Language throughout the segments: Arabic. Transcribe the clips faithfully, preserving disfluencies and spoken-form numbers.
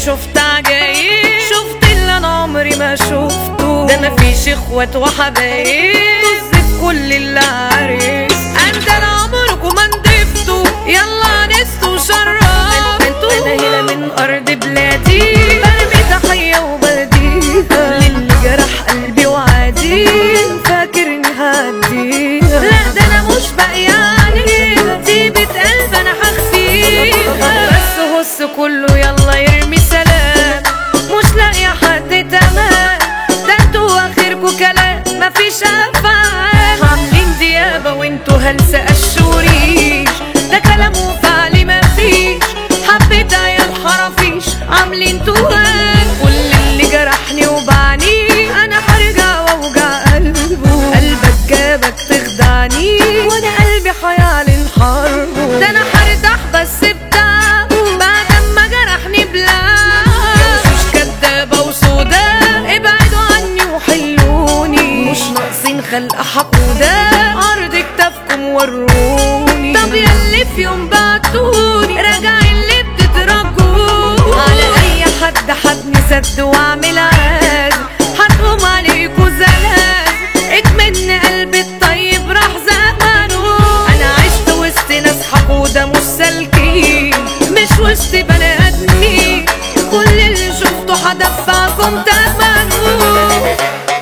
شفت عجايب، شفت اللي انا عمري ما شفته، ده مفيش اخوات وحبايب، طز كل اللي عارف انت انا عمركم ما ندفتوا، يلا نستوا شراب انتوا. انا هنا من ارض بلادي برمي تحيه وبديها للي جرح قلبي وعادي فاكرني هديها، لا ده انا مش بقياني طيبة قلب انا هخفيها، بس هص كله يلا يرمي سلام، مش لاقيه حد تمام، ده انتوا اخركوا كلام مفيش افعال، عاملين ديابه وانتوا هلسه قشوريش، ده كلام وفعل مفيش، حبيت عيال خرافيش عاملين توهان، كل اللي جرحني وبعني انا هرجع واوجع قلبه، قلبك جابك تخدعني وانا قلبي حيال الحرب، ده انا هرتاح بس بتاعه بعد ما جرحني بلاه، مش كدابه وسودا ابعدوا عني وحلوني، مش ناقصين خلق حقوده عرض كتافكم وروني، طب ياللي في يوم بعتوني راجعين اللي بتترجوني، على اي حد حدني سد واعمل عادي هتقوم عليكوا زلازل، اكمن قلبي الطيب راح زمانه، انا عشت وسط ناس حقوده مش سالكين، مش وسط بني ادمين، كل اللي شفته هدفعكم تمنه.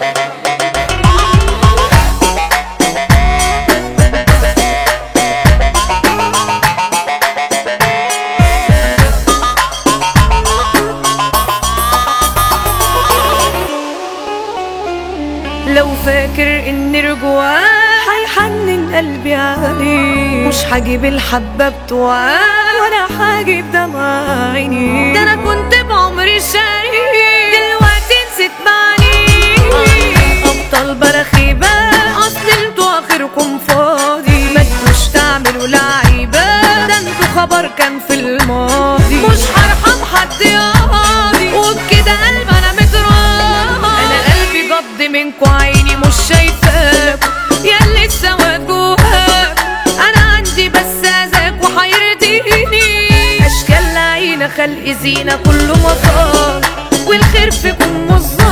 لو فاكر ان رجوعاه هيحنن قلبي عليه، مش هجيب الحبة بتوعاه ولا هجيب دمع عيني، ده انا كنت بعمري شريك دلوقتي نسيت معني، ابطال برخيبة اصل انتوا اخركم فاضي، ما تجوش تعملوا لعيبة ده انتوا خبر كان في الماضي، مش هرحم حد يا قاضي وبكده قلب انا متراضي، انا قلبي جض منكوا عيني مش شايفاكوا ياللي السواد جواك، انا عندي بس اذاك وحيرضيني، اشكال لعينة خلق زينة كله مطار والخير فيكم مظلوم.